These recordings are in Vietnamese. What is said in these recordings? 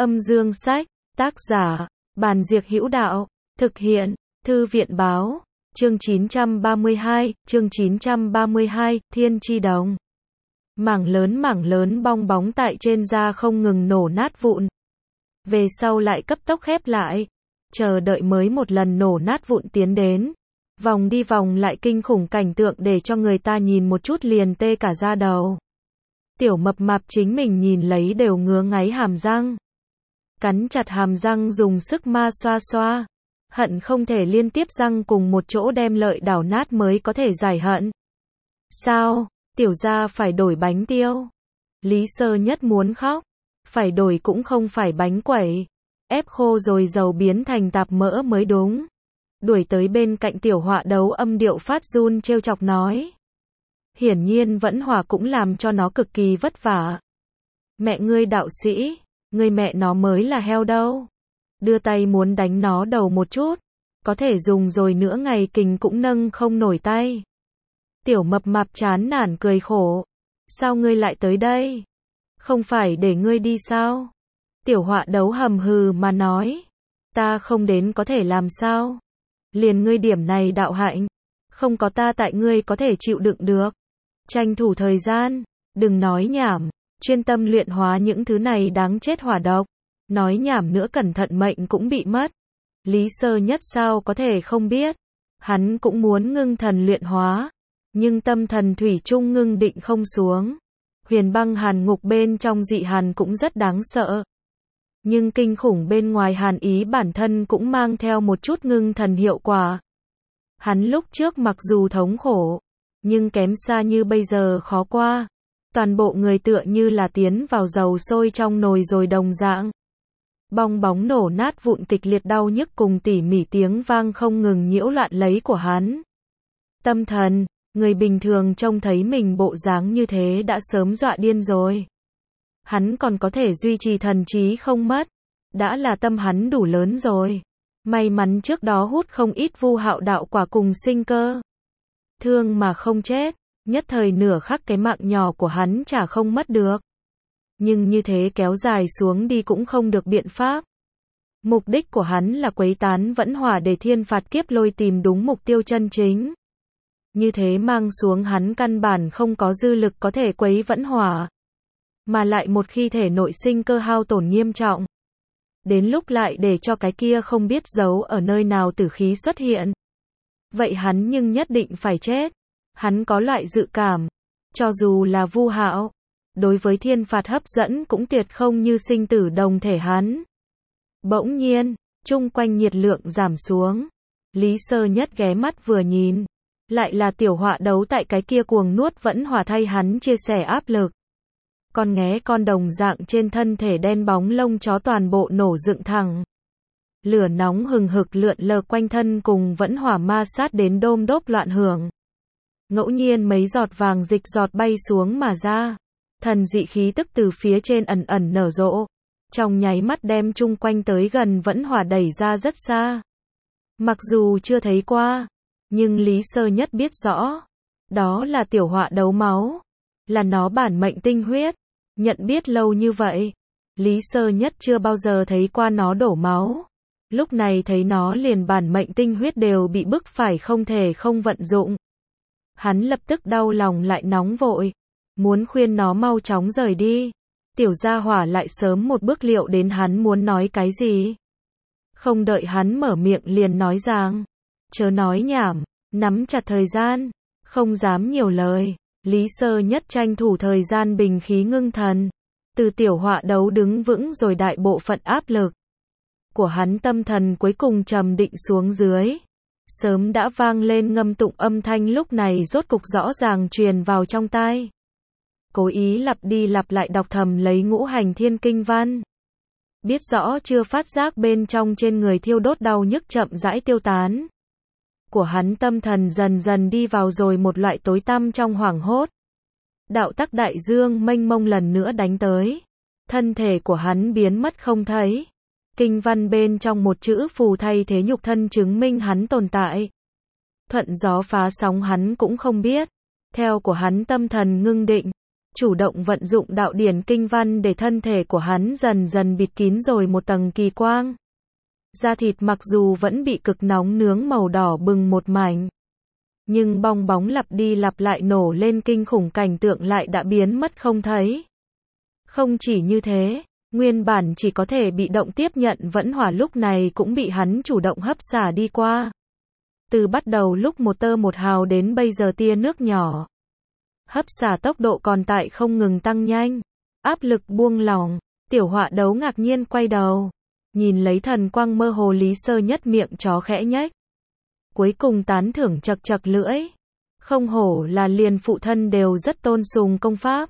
Âm dương sách, tác giả, Bàn Diệc Hữu Đạo, thực hiện, Thư viện báo, chương 932, Thiên Chi Đồng. Mảng lớn bong bóng tại trên da không ngừng nổ nát vụn. Về sau lại cấp tốc khép lại, chờ đợi mới một lần nổ nát vụn tiến đến. Vòng đi vòng lại kinh khủng cảnh tượng để cho người ta nhìn một chút liền tê cả da đầu. Tiểu mập mạp chính mình nhìn lấy đều ngứa ngáy hàm răng. Cắn chặt hàm răng dùng sức ma xoa xoa. Hận không thể liên tiếp răng cùng một chỗ đem lợi đảo nát mới có thể giải hận. Sao, tiểu gia phải đổi bánh tiêu? Lý Sơ Nhất muốn khóc. Phải đổi cũng không phải bánh quẩy. Ép khô rồi dầu biến thành tạp mỡ mới đúng. Đuổi tới bên cạnh Tiểu Họa Đấu âm điệu phát run trêu chọc nói. Hiển nhiên Vẫn Hòa cũng làm cho nó cực kỳ vất vả. Mẹ ngươi đạo sĩ, ngươi mẹ nó mới là heo đâu. Đưa tay muốn đánh nó đầu một chút. Có thể dùng rồi nữa ngày kình cũng nâng không nổi tay. Tiểu mập mạp chán nản cười khổ. Sao ngươi lại tới đây? Không phải để ngươi đi sao? Tiểu Họa Đấu hầm hừ mà nói. Ta không đến có thể làm sao? Liền ngươi điểm này đạo hạnh. Không có ta tại ngươi có thể chịu đựng được. Tranh thủ thời gian. Đừng nói nhảm. Chuyên tâm luyện hóa những thứ này đáng chết hỏa độc. Nói nhảm nữa cẩn thận mệnh cũng bị mất. Lý Sơ Nhất sao có thể không biết. Hắn cũng muốn ngưng thần luyện hóa. Nhưng tâm thần thủy chung ngưng định không xuống. Huyền băng hàn ngục bên trong dị hàn cũng rất đáng sợ. Nhưng kinh khủng bên ngoài hàn ý bản thân cũng mang theo một chút ngưng thần hiệu quả. Hắn lúc trước mặc dù thống khổ, nhưng kém xa như bây giờ khó qua. Toàn bộ người tựa như là tiến vào dầu sôi trong nồi rồi đồng dạng. Bong bóng nổ nát vụn kịch liệt đau nhức cùng tỉ mỉ tiếng vang không ngừng nhiễu loạn lấy của hắn. Tâm thần, người bình thường trông thấy mình bộ dáng như thế đã sớm dọa điên rồi. Hắn còn có thể duy trì thần trí không mất. Đã là tâm hắn đủ lớn rồi. May mắn trước đó hút không ít vu hạo đạo quả cùng sinh cơ. Thương mà không chết. Nhất thời nửa khắc cái mạng nhỏ của hắn chả không mất được. Nhưng như thế kéo dài xuống đi cũng không được biện pháp. Mục đích của hắn là quấy tán Vẫn Hòa để thiên phạt kiếp lôi tìm đúng mục tiêu chân chính. Như thế mang xuống hắn căn bản không có dư lực có thể quấy Vẫn Hòa. Mà lại một khi thể nội sinh cơ hao tổn nghiêm trọng. Đến lúc lại để cho cái kia không biết giấu ở nơi nào tử khí xuất hiện. Vậy hắn nhưng nhất định phải chết. Hắn có loại dự cảm. Cho dù là vu hạo. Đối với thiên phạt hấp dẫn cũng tuyệt không như sinh tử đồng thể hắn. Bỗng nhiên, chung quanh nhiệt lượng giảm xuống. Lý Sơ Nhất ghé mắt vừa nhìn. Lại là Tiểu Họa Đấu tại cái kia cuồng nuốt Vẫn Hòa thay hắn chia sẻ áp lực. Con nghé con đồng dạng trên thân thể đen bóng lông chó toàn bộ nổ dựng thẳng. Lửa nóng hừng hực lượn lờ quanh thân cùng Vẫn Hòa ma sát đến đôm đốp loạn hưởng. Ngẫu nhiên mấy giọt vàng dịch giọt bay xuống mà ra. Thần dị khí tức từ phía trên ẩn ẩn nở rộ. Trong nháy mắt đem chung quanh tới gần Vẫn Hòa đẩy ra rất xa. Mặc dù chưa thấy qua. Nhưng Lý Sơ Nhất biết rõ. Đó là Tiểu Họa Đấu máu. Là nó bản mệnh tinh huyết. Nhận biết lâu như vậy. Lý Sơ Nhất chưa bao giờ thấy qua nó đổ máu. Lúc này thấy nó liền bản mệnh tinh huyết đều bị bức phải không thể không vận dụng. Hắn lập tức đau lòng lại nóng vội. Muốn khuyên nó mau chóng rời đi. Tiểu gia hỏa lại sớm một bước liệu đến hắn muốn nói cái gì. Không đợi hắn mở miệng liền nói rằng. Chớ nói nhảm, nắm chặt thời gian. Không dám nhiều lời. Lý Sơ Nhất tranh thủ thời gian bình khí ngưng thần. Từ Tiểu Họa Đấu đứng vững rồi đại bộ phận áp lực của hắn tâm thần cuối cùng trầm định xuống dưới. Sớm đã vang lên ngâm tụng âm thanh lúc này rốt cục rõ ràng truyền vào trong tai. Cố ý lặp đi lặp lại đọc thầm lấy ngũ hành thiên kinh văn. Biết rõ chưa phát giác bên trong trên người thiêu đốt đau nhức chậm rãi tiêu tán. Của hắn tâm thần dần dần đi vào rồi một loại tối tăm trong hoảng hốt. Đạo tắc đại dương mênh mông lần nữa đánh tới. Thân thể của hắn biến mất không thấy. Kinh văn bên trong một chữ phù thay thế nhục thân chứng minh hắn tồn tại. Thuận gió phá sóng hắn cũng không biết. Theo của hắn tâm thần ngưng định. chủ động vận dụng đạo điển kinh văn để thân thể của hắn dần dần bịt kín rồi một tầng kỳ quang. Da thịt mặc dù vẫn bị cực nóng nướng màu đỏ bừng một mảnh, nhưng bong bóng lặp đi lặp lại nổ lên kinh khủng, cảnh tượng lại đã biến mất không thấy. Không chỉ như thế, nguyên bản chỉ có thể bị động tiếp nhận vẫn hỏa lúc này cũng bị hắn chủ động hấp xả đi qua. Từ bắt đầu lúc một tơ một hào đến bây giờ tia nước nhỏ. Hấp xả tốc độ còn tại không ngừng tăng nhanh. Áp lực buông lỏng, Tiểu Họa Đấu ngạc nhiên quay đầu. Nhìn lấy thần quang mơ hồ Lý Sơ Nhất, miệng chó khẽ nhếch. Cuối cùng tán thưởng chật chật lưỡi. Không hổ là liền phụ thân đều rất tôn sùng công pháp.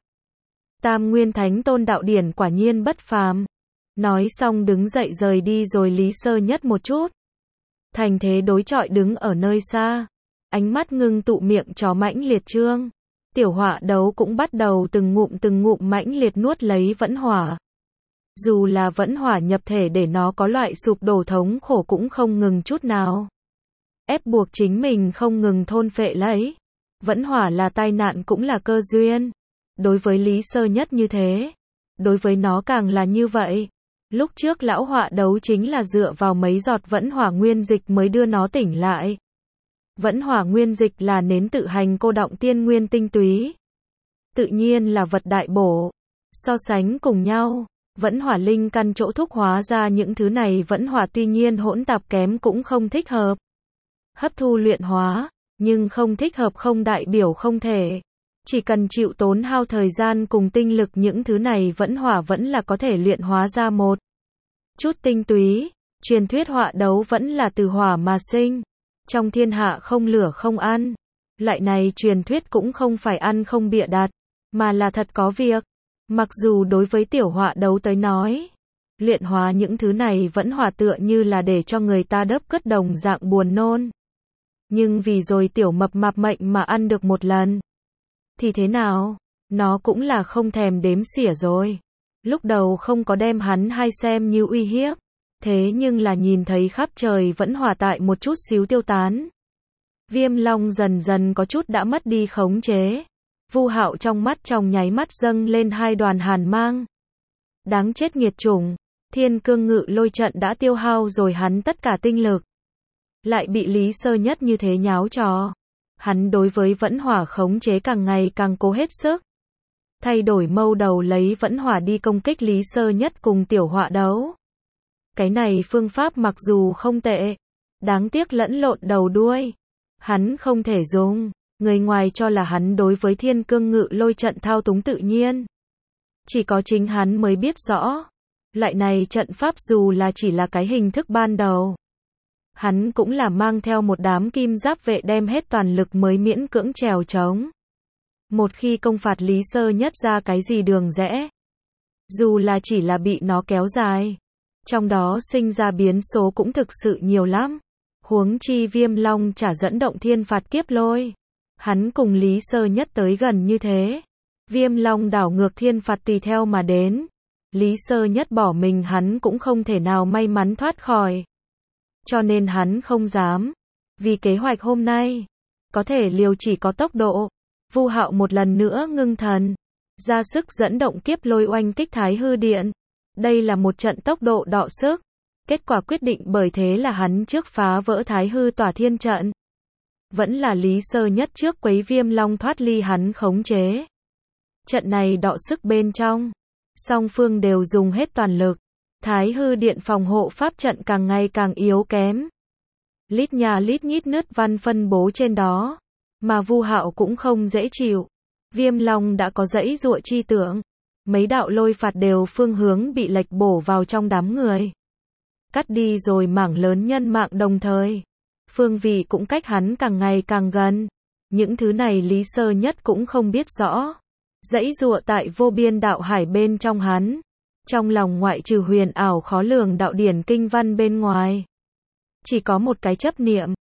Tam Nguyên Thánh Tôn đạo điển quả nhiên bất phàm. Nói xong đứng dậy rời đi rồi Lý Sơ Nhất một chút. Thành thế đối chọi đứng ở nơi xa. Ánh mắt ngưng tụ, miệng chó mãnh liệt trương. Tiểu Họa Đấu cũng bắt đầu từng ngụm mãnh liệt nuốt lấy vẫn hỏa. Dù là vẫn hỏa nhập thể để nó có loại sụp đổ thống khổ cũng không ngừng chút nào. Ép buộc chính mình không ngừng thôn phệ lấy. Vẫn hỏa là tai nạn cũng là cơ duyên. Đối với Lý Sơ Nhất như thế. Đối với nó càng là như vậy. Lúc trước lão Họa Đấu chính là dựa vào mấy giọt vẫn hỏa nguyên dịch mới đưa nó tỉnh lại. Vẫn hỏa nguyên dịch là nến tự hành cô đọng tiên nguyên tinh túy. Tự nhiên là vật đại bổ. So sánh cùng nhau, vẫn hỏa linh căn chỗ thúc hóa ra những thứ này vẫn hỏa tuy nhiên hỗn tạp kém cũng không thích hợp. Hấp thu luyện hóa, nhưng không thích hợp không đại biểu không thể. Chỉ cần chịu tốn hao thời gian cùng tinh lực, những thứ này vẫn hỏa vẫn là có thể luyện hóa ra một chút tinh túy. Truyền thuyết Họa Đấu vẫn là từ hỏa mà sinh. Trong thiên hạ không lửa không ăn. Loại này truyền thuyết cũng không phải ăn không bịa đặt, mà là thật có việc. Mặc dù đối với Tiểu Họa Đấu tới nói, luyện hóa những thứ này vẫn hỏa tựa như là để cho người ta đớp cất đồng dạng buồn nôn. Nhưng vì rồi Tiểu Mập Mạp mệnh mà ăn được một lần. Thì thế nào? Nó cũng là không thèm đếm xỉa rồi. Lúc đầu không có đem hắn hay xem như uy hiếp. Thế nhưng là nhìn thấy khắp trời vẫn hỏa tại một chút xíu tiêu tán. Viêm Long dần dần có chút đã mất đi khống chế. Vu Hạo trong mắt trong nháy mắt dâng lên hai đoàn hàn mang. Đáng chết nghiệt chủng, Thiên Cương Ngự Lôi trận đã tiêu hao rồi hắn tất cả tinh lực. Lại bị Lý Sơ Nhất như thế nháo trò. Hắn đối với vẫn hỏa khống chế càng ngày càng cố hết sức. Thay đổi mâu đầu lấy vẫn hỏa đi công kích Lý Sơ Nhất cùng Tiểu Họa Đấu. Cái này phương pháp mặc dù không tệ, đáng tiếc lẫn lộn đầu đuôi. Hắn không thể dùng, người ngoài cho là hắn đối với Thiên Cương Ngự Lôi trận thao túng tự nhiên. Chỉ có chính hắn mới biết rõ. Loại này trận pháp dù là chỉ là cái hình thức ban đầu. Hắn cũng là mang theo một đám kim giáp vệ đem hết toàn lực mới miễn cưỡng trèo trống. Một khi công phạt Lý Sơ Nhất ra cái gì đường rẽ, dù là chỉ là bị nó kéo dài, trong đó sinh ra biến số cũng thực sự nhiều lắm. Huống chi Viêm Long chả dẫn động thiên phạt kiếp lôi. Hắn cùng Lý Sơ Nhất tới gần như thế. Viêm Long đảo ngược thiên phạt tùy theo mà đến. Lý Sơ Nhất bỏ mình hắn cũng không thể nào may mắn thoát khỏi. Cho nên hắn không dám. Vì kế hoạch hôm nay, có thể liều chỉ có tốc độ. Vu Hạo một lần nữa ngưng thần, ra sức dẫn động kiếp lôi oanh kích Thái Hư Điện. Đây là một trận tốc độ đọ sức. Kết quả quyết định bởi thế là hắn trước phá vỡ Thái Hư Tỏa Thiên trận. Vẫn là Lý Sơ Nhất trước quấy Viêm Long thoát ly hắn khống chế. Trận này đọ sức bên trong, song phương đều dùng hết toàn lực. Thái Hư Điện phòng hộ pháp trận càng ngày càng yếu kém. Lít nhà lít nhít nứt văn phân bố trên đó. Mà Vu Hạo cũng không dễ chịu. Viêm Long đã có giãy giụa chi tưởng. Mấy đạo lôi phạt đều phương hướng bị lệch bổ vào trong đám người. Cắt đi rồi mảng lớn nhân mạng đồng thời. Phương vị cũng cách hắn càng ngày càng gần. Những thứ này Lý Sơ Nhất cũng không biết rõ. Giãy giụa tại vô biên đạo hải bên trong hắn. Trong lòng ngoại trừ huyền ảo khó lường đạo điển kinh văn bên ngoài. Chỉ có một cái chấp niệm.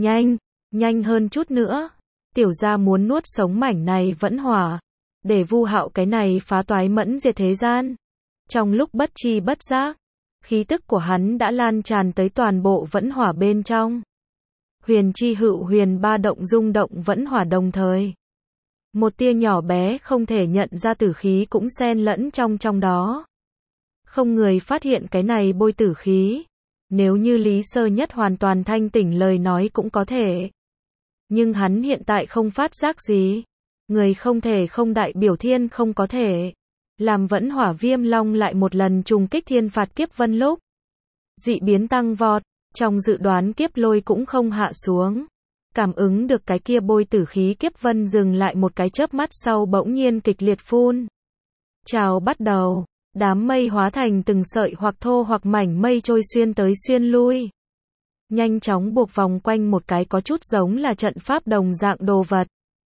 Nhanh hơn chút nữa. Tiểu gia muốn nuốt sống mảnh này vẫn hỏa. Để Vu Hạo cái này phá toái mẫn diệt thế gian. Trong lúc bất chi bất giác, khí tức của hắn đã lan tràn tới toàn bộ vẫn hỏa bên trong. Huyền chi hữu huyền ba động rung động vẫn hỏa đồng thời. Một tia nhỏ bé không thể nhận ra tử khí cũng xen lẫn trong đó. Không người phát hiện cái này bôi tử khí. Nếu như Lý Sơ Nhất hoàn toàn thanh tỉnh lời nói cũng có thể. Nhưng hắn hiện tại không phát giác gì. Người không thể không đại biểu thiên không có thể. Làm vẫn Hỏa Viêm Long lại một lần trùng kích thiên phạt kiếp vân lúc. Dị biến tăng vọt, trong dự đoán kiếp lôi cũng không hạ xuống. Cảm ứng được cái kia bôi tử khí kiếp vân dừng lại một cái chớp mắt sau bỗng nhiên kịch liệt phun. Chào bắt đầu, đám mây hóa thành từng sợi hoặc thô hoặc mảnh mây trôi xuyên tới xuyên lui. Nhanh chóng buộc vòng quanh một cái có chút giống là trận pháp đồng dạng đồ vật.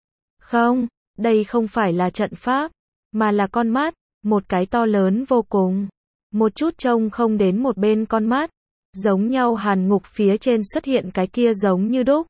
Không, đây không phải là trận pháp, mà là con mắt, một cái to lớn vô cùng. Một chút trông không đến một bên con mắt, giống nhau hàn ngục phía trên xuất hiện cái kia giống như đúc.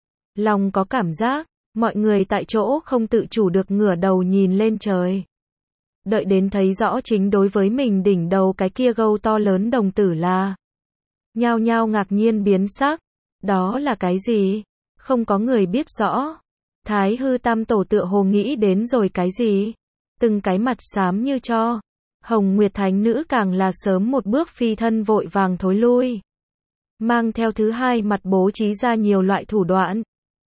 Lòng có cảm giác, mọi người tại chỗ không tự chủ được ngửa đầu nhìn lên trời. Đợi đến thấy rõ chính đối với mình đỉnh đầu cái kia gâu to lớn đồng tử là. Nhao nhao ngạc nhiên biến sắc. Đó là cái gì? Không có người biết rõ. Thái hư tam tổ tựa hồ nghĩ đến rồi cái gì? Từng cái mặt xám như tro. Hồng Nguyệt Thánh Nữ càng là sớm một bước phi thân vội vàng thối lui. Mang theo thứ hai mặt bố trí ra nhiều loại thủ đoạn.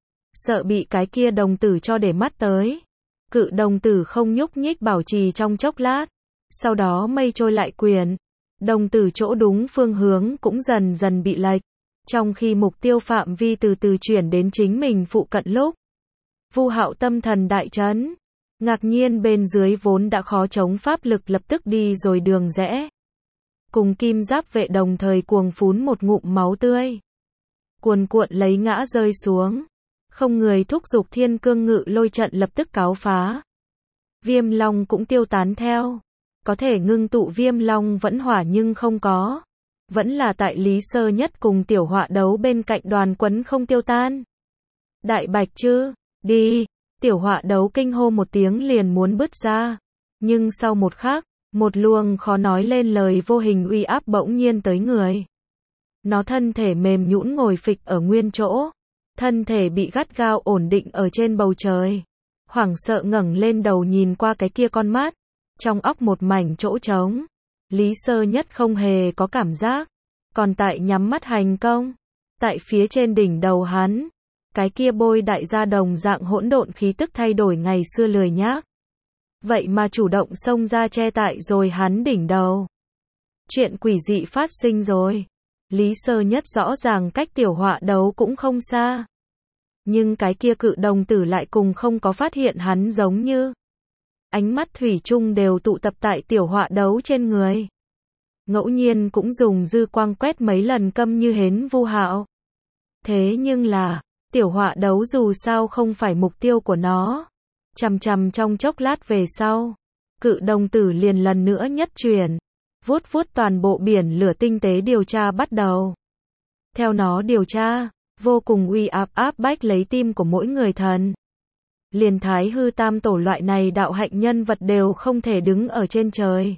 Sợ bị cái kia đồng tử cho để mắt tới. Cự đồng tử không nhúc nhích bảo trì trong chốc lát. Sau đó mây trôi lại quyền. Đồng tử chỗ đúng phương hướng cũng dần dần bị lệch. Trong khi mục tiêu phạm vi từ từ chuyển đến chính mình phụ cận lúc. Vu Hạo tâm thần đại chấn. Ngạc nhiên bên dưới vốn đã khó chống pháp lực lập tức đi rồi đường rẽ. Cùng kim giáp vệ đồng thời cuồng phún một ngụm máu tươi. Cuồn cuộn lấy ngã rơi xuống. Không người thúc giục thiên cương ngự lôi trận lập tức cáo phá. Viêm long cũng tiêu tán theo. Có thể ngưng tụ viêm long vẫn hỏa nhưng không có. Vẫn là tại Lý Sơ Nhất cùng tiểu họa đấu bên cạnh đoàn quấn không tiêu tan. Đại bạch chứ, đi. Tiểu họa đấu kinh hô một tiếng liền muốn bứt ra. Nhưng sau một khắc, một luồng khó nói lên lời vô hình uy áp bỗng nhiên tới người. Nó thân thể mềm nhũn ngồi phịch ở nguyên chỗ. Thân thể bị gắt gao ổn định ở trên bầu trời. Hoảng sợ ngẩng lên đầu nhìn qua cái kia con mắt. Trong óc một mảnh chỗ trống. Lý Sơ Nhất không hề có cảm giác. Còn tại nhắm mắt hành công. Tại phía trên đỉnh đầu hắn. Cái kia bôi đại gia đồng dạng hỗn độn khí tức thay đổi ngày xưa lười nhác. Vậy mà chủ động xông ra che tại rồi hắn đỉnh đầu. Chuyện quỷ dị phát sinh rồi. Lý Sơ Nhất rõ ràng cách tiểu họa đấu cũng không xa. Nhưng cái kia cự đồng tử lại cùng không có phát hiện hắn giống như. Ánh mắt thủy chung đều tụ tập tại tiểu họa đấu trên người. Ngẫu nhiên cũng dùng dư quang quét mấy lần câm như hến Vu Hạo. Thế nhưng là, tiểu họa đấu dù sao không phải mục tiêu của nó. Chằm chằm trong chốc lát về sau. Cự đồng tử liền lần nữa nhất chuyển. Vuốt vuốt toàn bộ biển lửa tinh tế điều tra bắt đầu. Theo nó điều tra, vô cùng uy áp bách lấy tim của mỗi người thần. Liền Thái hư tam tổ loại này đạo hạnh nhân vật đều không thể đứng ở trên trời.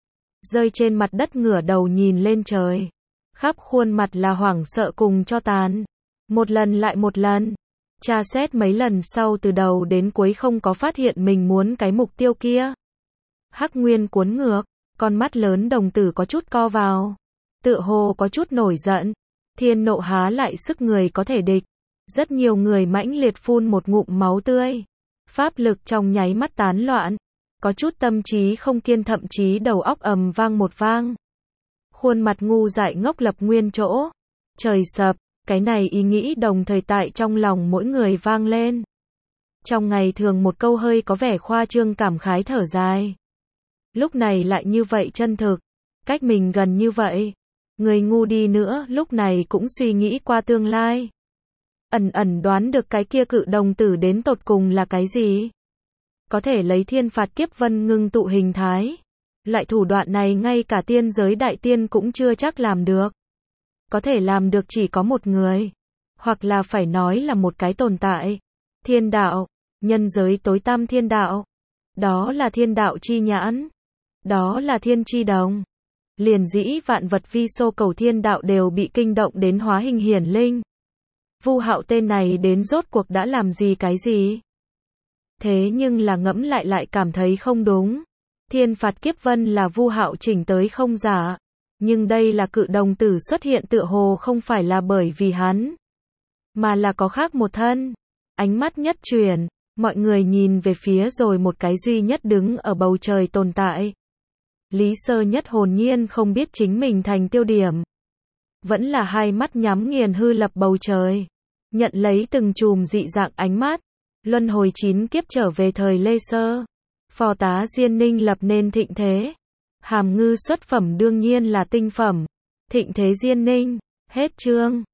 Rơi trên mặt đất ngửa đầu nhìn lên trời. Khắp khuôn mặt là hoảng sợ cùng cho tàn. Một lần lại một lần. Tra xét mấy lần sau từ đầu đến cuối không có phát hiện mình muốn cái mục tiêu kia. Hắc Nguyên cuốn ngược. Con mắt lớn đồng tử có chút co vào. Tựa hồ có chút nổi giận. Thiên nộ há lại sức người có thể địch. Rất nhiều người mãnh liệt phun một ngụm máu tươi. Pháp lực trong nháy mắt tán loạn. Có chút tâm trí không kiên thậm chí đầu óc ầm vang một vang. Khuôn mặt ngu dại ngốc lập nguyên chỗ. Trời sập, cái này ý nghĩ đồng thời tại trong lòng mỗi người vang lên. Trong ngày thường một câu hơi có vẻ khoa trương cảm khái thở dài. Lúc này lại như vậy chân thực. Cách mình gần như vậy. Người ngu đi nữa lúc này cũng suy nghĩ qua tương lai. Ẩn đoán được cái kia cự đồng tử đến tột cùng là cái gì. Có thể lấy thiên phạt kiếp vân ngưng tụ hình thái. Loại thủ đoạn này ngay cả tiên giới đại tiên cũng chưa chắc làm được. Có thể làm được chỉ có một người. Hoặc là phải nói là một cái tồn tại. Thiên đạo. Nhân giới tối tăm thiên đạo. Đó là thiên đạo chi nhãn. Đó là thiên chi đồng. Liền dĩ vạn vật vi xô cầu thiên đạo đều bị kinh động đến hóa hình hiển linh. Vu Hạo tên này đến rốt cuộc đã làm gì cái gì? Thế nhưng là ngẫm lại cảm thấy không đúng. Thiên phạt kiếp vân là Vu Hạo chỉnh tới không giả. Nhưng đây là cự đồng tử xuất hiện tựa hồ không phải là bởi vì hắn, mà là có khác một thân. Ánh mắt nhất chuyển, mọi người nhìn về phía rồi một cái duy nhất đứng ở bầu trời tồn tại. Lý Sơ Nhất hồn nhiên không biết chính mình thành tiêu điểm. Vẫn là hai mắt nhắm nghiền hư lập bầu trời. Nhận lấy từng chùm dị dạng ánh mắt. Luân hồi 9 kiếp trở về thời Lê Sơ. Phò tá Diên Ninh lập nên thịnh thế. Hàm Ngư xuất phẩm đương nhiên là tinh phẩm. Thịnh thế Diên Ninh. Hết chương.